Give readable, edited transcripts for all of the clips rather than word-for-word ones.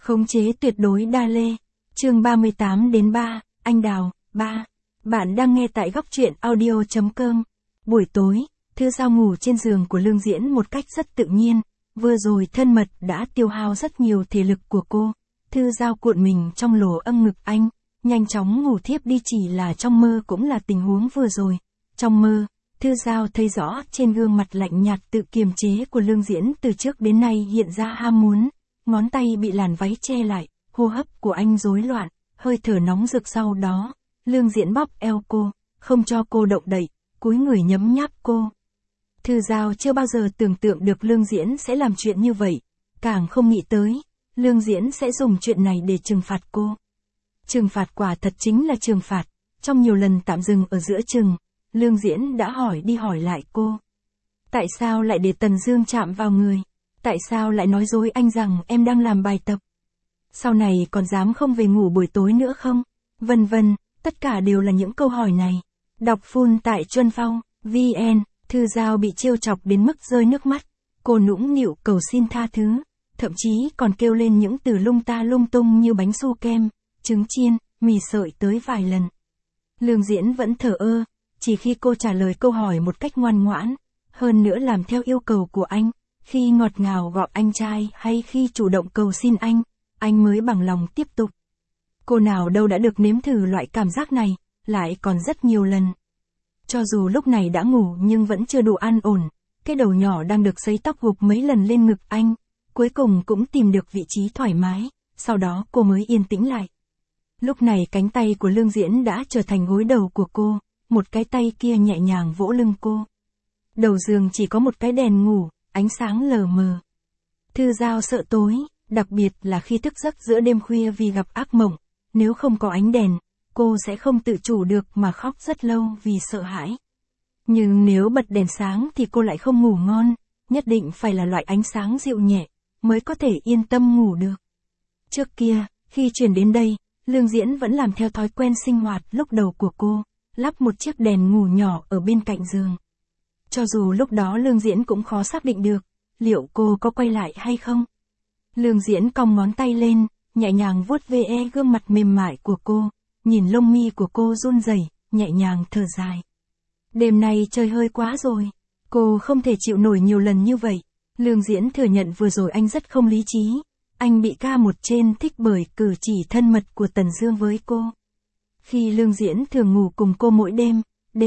Khống chế tuyệt đối đa lê. Chương 38-3, anh Đào, 3. Bạn đang nghe tại góc truyện audio.com. Buổi tối, Thư Giao ngủ trên giường của Lương Diễn một cách rất tự nhiên. Vừa rồi thân mật đã tiêu hao rất nhiều thể lực của cô. Thư Giao cuộn mình trong lỗ âm ngực anh, nhanh chóng ngủ thiếp đi, chỉ là trong mơ cũng là tình huống vừa rồi. Trong mơ, Thư Giao thấy rõ trên gương mặt lạnh nhạt tự kiềm chế của Lương Diễn từ trước đến nay hiện ra ham muốn. Ngón tay bị làn váy che lại, hô hấp của anh rối loạn, hơi thở nóng rực. Sau đó, Lương Diễn bóp eo cô, không cho cô động đậy, cúi người nhấm nháp cô. Thư Giao chưa bao giờ tưởng tượng được Lương Diễn sẽ làm chuyện như vậy, càng không nghĩ tới, Lương Diễn sẽ dùng chuyện này để trừng phạt cô. Trừng phạt quả thật chính là trừng phạt. Trong nhiều lần tạm dừng ở giữa chừng, Lương Diễn đã hỏi đi hỏi lại cô. Tại sao lại để Tần Dương chạm vào người? Tại sao lại nói dối anh rằng em đang làm bài tập? Sau này còn dám không về ngủ buổi tối nữa không? Vân vân, tất cả đều là những câu hỏi này. Đọc full tại Chuân Phong, VN. Thư Giao bị trêu chọc đến mức rơi nước mắt. Cô nũng nịu cầu xin tha thứ, thậm chí còn kêu lên những từ lung ta lung tung như bánh su kem, trứng chiên, mì sợi tới vài lần. Lương Diễn vẫn thờ ơ, chỉ khi cô trả lời câu hỏi một cách ngoan ngoãn, hơn nữa làm theo yêu cầu của anh, khi ngọt ngào gọi anh trai hay khi chủ động cầu xin anh mới bằng lòng tiếp tục. Cô nào đâu đã được nếm thử loại cảm giác này, lại còn rất nhiều lần. Cho dù lúc này đã ngủ nhưng vẫn chưa đủ an ổn, cái đầu nhỏ đang được sấy tóc gục mấy lần lên ngực anh, cuối cùng cũng tìm được vị trí thoải mái, sau đó cô mới yên tĩnh lại. Lúc này cánh tay của Lương Diễn đã trở thành gối đầu của cô, một cái tay kia nhẹ nhàng vỗ lưng cô. Đầu giường chỉ có một cái đèn ngủ, ánh sáng lờ mờ. Thư Giao sợ tối, đặc biệt là khi thức giấc giữa đêm khuya vì gặp ác mộng, nếu không có ánh đèn, cô sẽ không tự chủ được mà khóc rất lâu vì sợ hãi. Nhưng nếu bật đèn sáng thì cô lại không ngủ ngon, nhất định phải là loại ánh sáng dịu nhẹ, mới có thể yên tâm ngủ được. Trước kia, khi chuyển đến đây, Lương Diễn vẫn làm theo thói quen sinh hoạt lúc đầu của cô, lắp một chiếc đèn ngủ nhỏ ở bên cạnh giường. Cho dù lúc đó Lương Diễn cũng khó xác định được, liệu cô có quay lại hay không. Lương Diễn cong ngón tay lên, nhẹ nhàng vuốt ve gương mặt mềm mại của cô, nhìn lông mi của cô run rẩy, nhẹ nhàng thở dài. Đêm nay chơi hơi quá rồi, cô không thể chịu nổi nhiều lần như vậy. Lương Diễn thừa nhận vừa rồi anh rất không lý trí, anh bị ca một trên thích bởi cử chỉ thân mật của Tần Dương với cô. Khi Lương Diễn thường ngủ cùng cô mỗi đêm,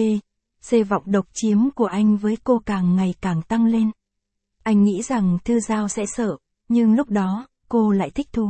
vọng độc chiếm của anh với cô càng ngày càng tăng lên. Anh nghĩ rằng Thư Giao sẽ sợ, nhưng lúc đó, cô lại thích thú.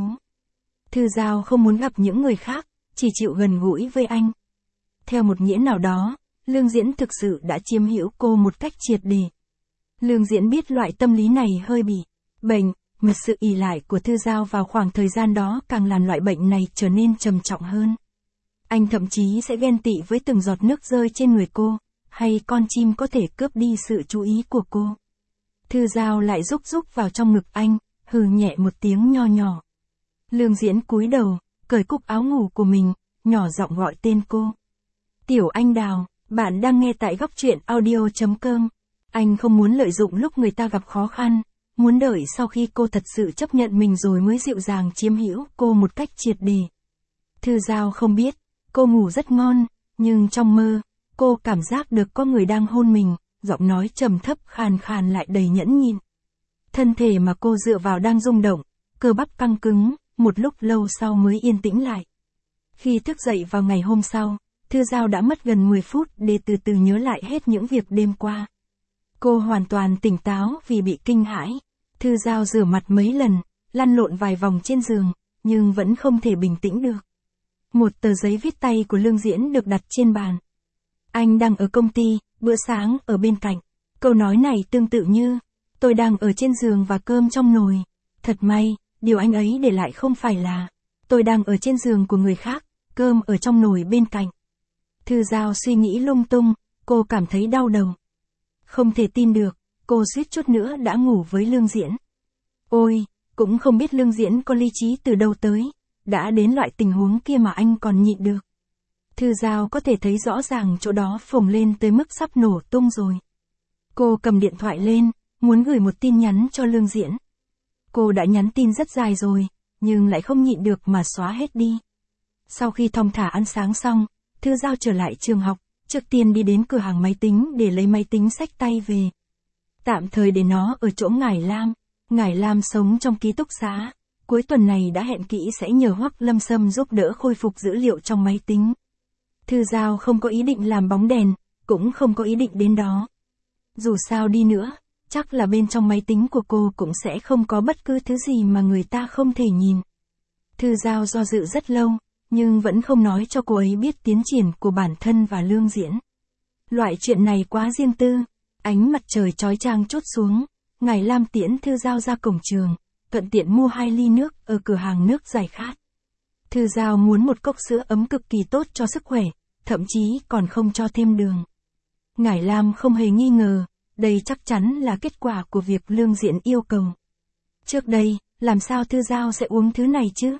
Thư Giao không muốn gặp những người khác, chỉ chịu gần gũi với anh. Theo một nghĩa nào đó, Lương Diễn thực sự đã chiếm hữu cô một cách triệt để. Lương Diễn biết loại tâm lý này hơi bị bệnh, mà sự ỷ lại của Thư Giao vào khoảng thời gian đó càng làm loại bệnh này trở nên trầm trọng hơn. Anh thậm chí sẽ ghen tị với từng giọt nước rơi trên người cô, hay con chim có thể cướp đi sự chú ý của cô. Thư Giao lại rúc vào trong ngực anh, hừ nhẹ một tiếng nho nhỏ. Lương Diễn cúi đầu, cởi cúc áo ngủ của mình, nhỏ giọng gọi tên cô. Tiểu Anh Đào, bạn đang nghe tại góc truyện audio.com. Anh không muốn lợi dụng lúc người ta gặp khó khăn, muốn đợi sau khi cô thật sự chấp nhận mình rồi mới dịu dàng chiếm hữu cô một cách triệt để. Thư Giao không biết, cô ngủ rất ngon, nhưng trong mơ, cô cảm giác được có người đang hôn mình, giọng nói trầm thấp khàn khàn lại đầy nhẫn nhịn. Thân thể mà cô dựa vào đang rung động, cơ bắp căng cứng, một lúc lâu sau mới yên tĩnh lại. Khi thức dậy vào ngày hôm sau, Thư Giao đã mất gần 10 phút để từ từ nhớ lại hết những việc đêm qua. Cô hoàn toàn tỉnh táo vì bị kinh hãi. Thư Giao rửa mặt mấy lần, lăn lộn vài vòng trên giường, nhưng vẫn không thể bình tĩnh được. Một tờ giấy viết tay của Lương Diễn được đặt trên bàn. Anh đang ở công ty, bữa sáng ở bên cạnh. Câu nói này tương tự như, tôi đang ở trên giường và cơm trong nồi. Thật may, điều anh ấy để lại không phải là, tôi đang ở trên giường của người khác, cơm ở trong nồi bên cạnh. Thư Giao suy nghĩ lung tung, cô cảm thấy đau đầu. Không thể tin được, cô suýt chút nữa đã ngủ với Lương Diễn. Ôi, cũng không biết Lương Diễn có lý trí từ đâu tới, đã đến loại tình huống kia mà anh còn nhịn được. Thư Giao có thể thấy rõ ràng chỗ đó phồng lên tới mức sắp nổ tung rồi. Cô cầm điện thoại lên, muốn gửi một tin nhắn cho Lương Diễn. Cô đã nhắn tin rất dài rồi, nhưng lại không nhịn được mà xóa hết đi. Sau khi thong thả ăn sáng xong, Thư Giao trở lại trường học, trước tiên đi đến cửa hàng máy tính để lấy máy tính xách tay về. Tạm thời để nó ở chỗ Ngải Lam. Ngải Lam sống trong ký túc xá, cuối tuần này đã hẹn kỹ sẽ nhờ Hoắc Lâm Sâm giúp đỡ khôi phục dữ liệu trong máy tính. Thư Giao không có ý định làm bóng đèn, cũng không có ý định đến đó. Dù sao đi nữa, chắc là bên trong máy tính của cô cũng sẽ không có bất cứ thứ gì mà người ta không thể nhìn. Thư Giao do dự rất lâu, nhưng vẫn không nói cho cô ấy biết tiến triển của bản thân và Lương Diễn. Loại chuyện này quá riêng tư. Ánh mặt trời chói chang trút xuống, Ngải Lam tiễn Thư Giao ra cổng trường, thuận tiện mua 2 ly nước ở cửa hàng nước giải khát. Thư Giao muốn một cốc sữa ấm cực kỳ tốt cho sức khỏe, thậm chí còn không cho thêm đường. Ngải Lam không hề nghi ngờ, đây chắc chắn là kết quả của việc Lương Diễn yêu cầu. Trước đây, làm sao Thư Giao sẽ uống thứ này chứ?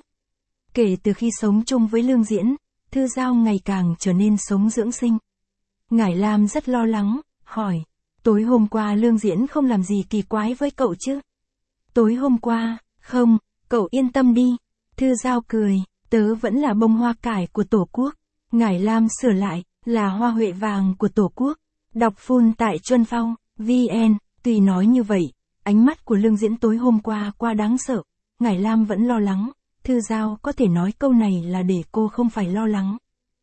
Kể từ khi sống chung với Lương Diễn, Thư Giao ngày càng trở nên sống dưỡng sinh. Ngải Lam rất lo lắng, hỏi, tối hôm qua Lương Diễn không làm gì kỳ quái với cậu chứ? Tối hôm qua, không, cậu yên tâm đi. Thư Giao cười, tớ vẫn là bông hoa cải của Tổ quốc. Ngải Lam sửa lại, là hoa huệ vàng của Tổ quốc. Đọc full tại Chuân Phong, VN, tuy nói như vậy, ánh mắt của Lương Diễn tối hôm qua quá đáng sợ. Ngải Lam vẫn lo lắng, Thư Giao có thể nói câu này là để cô không phải lo lắng.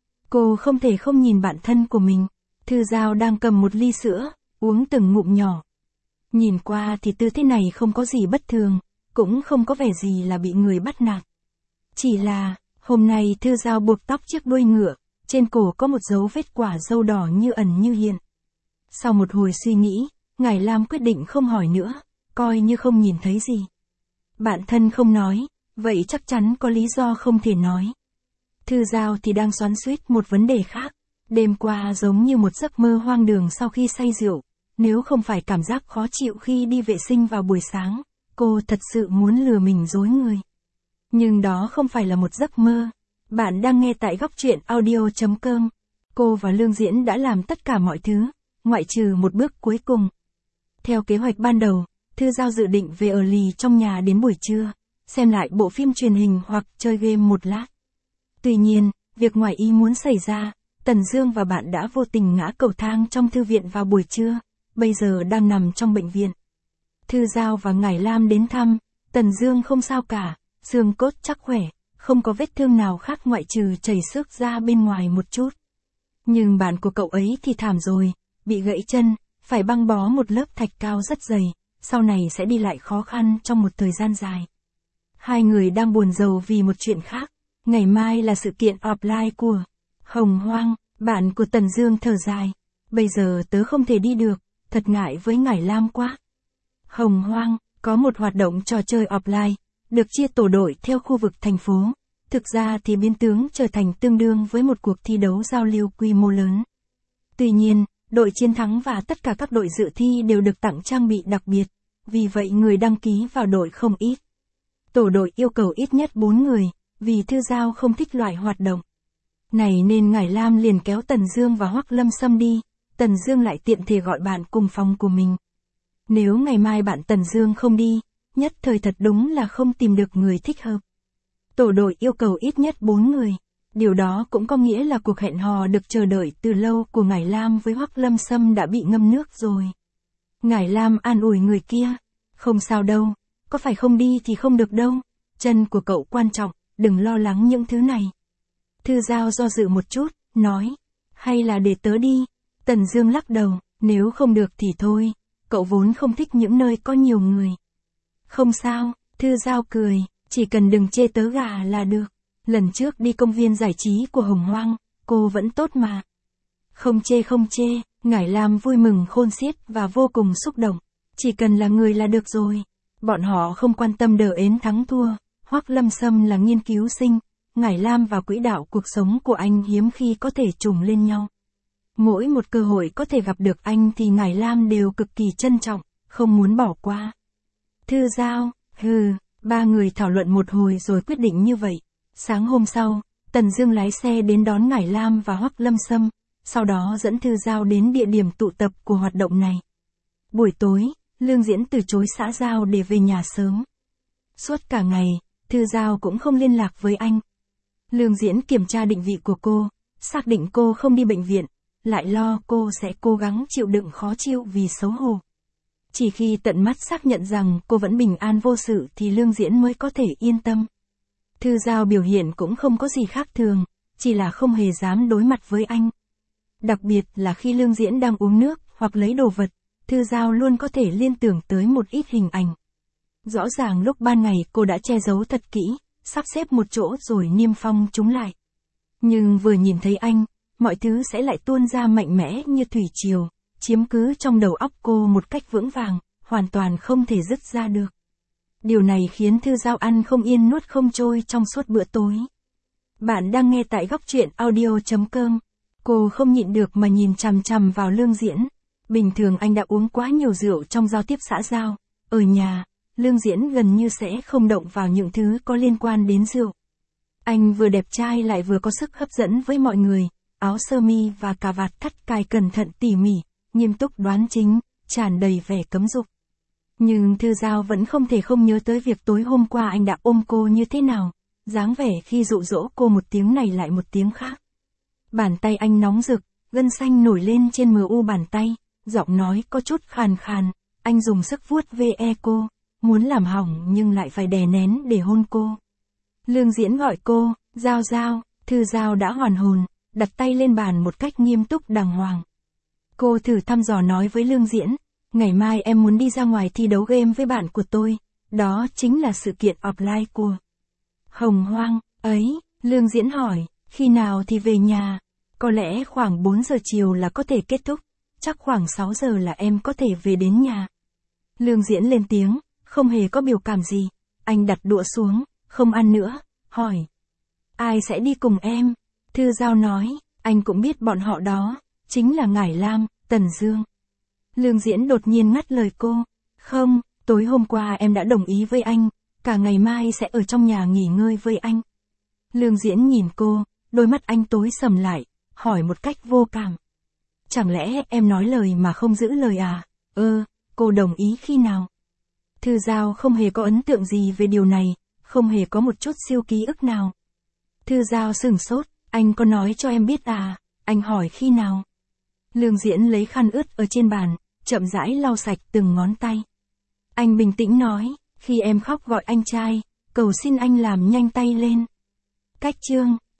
Cô không thể không nhìn bản thân của mình. Thư Giao đang cầm một ly sữa, uống từng ngụm nhỏ. Nhìn qua thì tư thế này không có gì bất thường, cũng không có vẻ gì là bị người bắt nạt. Chỉ là, hôm nay Thư Giao buộc tóc chiếc đuôi ngựa, trên cổ có một dấu vết quả dâu đỏ như ẩn như hiện. Sau một hồi suy nghĩ, Ngải Lam quyết định không hỏi nữa, coi như không nhìn thấy gì. Bản thân không nói, vậy chắc chắn có lý do không thể nói. Thư Giao thì đang xoắn xuýt một vấn đề khác. Đêm qua giống như một giấc mơ hoang đường sau khi say rượu, nếu không phải cảm giác khó chịu khi đi vệ sinh vào buổi sáng, cô thật sự muốn lừa mình dối người. Nhưng đó không phải là một giấc mơ. Bạn đang nghe tại góc truyện audio.com. Cô và Lương Diễn đã làm tất cả mọi thứ, ngoại trừ một bước cuối cùng. Theo kế hoạch ban đầu, Thư Giao dự định về ở lì trong nhà đến buổi trưa, xem lại bộ phim truyền hình hoặc chơi game một lát. Tuy nhiên, việc ngoài ý muốn xảy ra. Tần Dương và bạn đã vô tình ngã cầu thang trong thư viện vào buổi trưa, bây giờ đang nằm trong bệnh viện. Thư Giao và Ngải Lam đến thăm, Tần Dương không sao cả, xương cốt chắc khỏe, không có vết thương nào khác ngoại trừ chảy xước ra bên ngoài một chút. Nhưng bạn của cậu ấy thì thảm rồi, bị gãy chân, phải băng bó một lớp thạch cao rất dày, sau này sẽ đi lại khó khăn trong một thời gian dài. Hai người đang buồn rầu vì một chuyện khác, ngày mai là sự kiện offline của Hồng Hoang. Bạn của Tần Dương thở dài, bây giờ tớ không thể đi được, thật ngại với Ngải Lam quá. Hồng Hoang, có một hoạt động trò chơi offline, được chia tổ đội theo khu vực thành phố, thực ra thì biến tướng trở thành tương đương với một cuộc thi đấu giao lưu quy mô lớn. Tuy nhiên, đội chiến thắng và tất cả các đội dự thi đều được tặng trang bị đặc biệt, vì vậy người đăng ký vào đội không ít. Tổ đội yêu cầu ít nhất 4 người, vì Thư Giao không thích loại hoạt động này nên Ngải Lam liền kéo Tần Dương và Hoắc Lâm Sâm đi, Tần Dương lại tiện thể gọi bạn cùng phòng của mình. Nếu ngày mai bạn Tần Dương không đi, nhất thời thật đúng là không tìm được người thích hợp. Tổ đội yêu cầu ít nhất 4 người, điều đó cũng có nghĩa là cuộc hẹn hò được chờ đợi từ lâu của Ngải Lam với Hoắc Lâm Sâm đã bị ngâm nước rồi. Ngải Lam an ủi người kia, không sao đâu, có phải không đi thì không được đâu, chân của cậu quan trọng, đừng lo lắng những thứ này. Thư Giao do dự một chút, nói, hay là để tớ đi. Tần Dương lắc đầu, nếu không được thì thôi, cậu vốn không thích những nơi có nhiều người. Không sao, Thư Giao cười, chỉ cần đừng chê tớ gà là được. Lần trước đi công viên giải trí của Hồng Hoang, cô vẫn tốt mà. Không chê, Ngải Lam vui mừng khôn xiết và vô cùng xúc động. Chỉ cần là người là được rồi. Bọn họ không quan tâm đờ ến thắng thua. Hoắc Lâm Sâm là nghiên cứu sinh. Ngải Lam và quỹ đạo cuộc sống của anh hiếm khi có thể trùng lên nhau. Mỗi một cơ hội có thể gặp được anh thì Ngải Lam đều cực kỳ trân trọng, không muốn bỏ qua. Thư Giao, ba người thảo luận một hồi rồi quyết định như vậy. Sáng hôm sau, Tần Dương lái xe đến đón Ngải Lam và Hoắc Lâm Sâm, sau đó dẫn Thư Giao đến địa điểm tụ tập của hoạt động này. Buổi tối, Lương Diễn từ chối xã giao để về nhà sớm. Suốt cả ngày, Thư Giao cũng không liên lạc với anh. Lương Diễn kiểm tra định vị của cô, xác định cô không đi bệnh viện, lại lo cô sẽ cố gắng chịu đựng khó chịu vì xấu hổ. Chỉ khi tận mắt xác nhận rằng cô vẫn bình an vô sự thì Lương Diễn mới có thể yên tâm. Thư Giao biểu hiện cũng không có gì khác thường, chỉ là không hề dám đối mặt với anh. Đặc biệt là khi Lương Diễn đang uống nước hoặc lấy đồ vật, Thư Giao luôn có thể liên tưởng tới một ít hình ảnh. Rõ ràng lúc ban ngày cô đã che giấu thật kỹ, sắp xếp một chỗ rồi niêm phong chúng lại. Nhưng vừa nhìn thấy anh, mọi thứ sẽ lại tuôn ra mạnh mẽ như thủy triều, chiếm cứ trong đầu óc cô một cách vững vàng, hoàn toàn không thể dứt ra được. Điều này khiến Thư Giao ăn không yên nuốt không trôi trong suốt bữa tối. Bạn đang nghe tại góc truyện audio.com. Cô không nhịn được mà nhìn chằm chằm vào Lương Diễn. Bình thường anh đã uống quá nhiều rượu trong giao tiếp xã giao. Ở nhà, Lương Diễn gần như sẽ không động vào những thứ có liên quan đến rượu. Anh vừa đẹp trai lại vừa có sức hấp dẫn với mọi người, áo sơ mi và cà vạt thắt cài cẩn thận tỉ mỉ, nghiêm túc đoán chính, tràn đầy vẻ cấm dục. Nhưng Thư Giao vẫn không thể không nhớ tới việc tối hôm qua anh đã ôm cô như thế nào, dáng vẻ khi dụ dỗ cô một tiếng này lại một tiếng khác. Bàn tay anh nóng rực, gân xanh nổi lên trên mờ u bàn tay, giọng nói có chút khàn khàn, anh dùng sức vuốt ve cô, muốn làm hỏng nhưng lại phải đè nén để hôn cô. Lương Diễn gọi cô, Giao Giao, Thư Giao đã hoàn hồn, đặt tay lên bàn một cách nghiêm túc đàng hoàng. Cô thử thăm dò nói với Lương Diễn, ngày mai em muốn đi ra ngoài thi đấu game với bạn của tôi, đó chính là sự kiện offline của Hồng Hoang, ấy, Lương Diễn hỏi, khi nào thì về nhà, có lẽ khoảng 4 giờ chiều là có thể kết thúc, chắc khoảng 6 giờ là em có thể về đến nhà. Lương Diễn lên tiếng, không hề có biểu cảm gì, anh đặt đũa xuống, không ăn nữa, hỏi. Ai sẽ đi cùng em? Thư Giao nói, anh cũng biết bọn họ đó, chính là Ngải Lam, Tần Dương. Lương Diễn đột nhiên ngắt lời cô, không, tối hôm qua em đã đồng ý với anh, cả ngày mai sẽ ở trong nhà nghỉ ngơi với anh. Lương Diễn nhìn cô, đôi mắt anh tối sầm lại, hỏi một cách vô cảm. Chẳng lẽ em nói lời mà không giữ lời à? Cô đồng ý khi nào? Thư Giao không hề có ấn tượng gì về điều này, không hề có một chút siêu ký ức nào. Thư Giao sửng sốt, anh có nói cho em biết à? Anh hỏi khi nào? Lương Diễn lấy khăn ướt ở trên bàn, chậm rãi lau sạch từng ngón tay. Anh bình tĩnh nói, khi em khóc gọi anh trai, cầu xin anh làm nhanh tay lên. Cách chương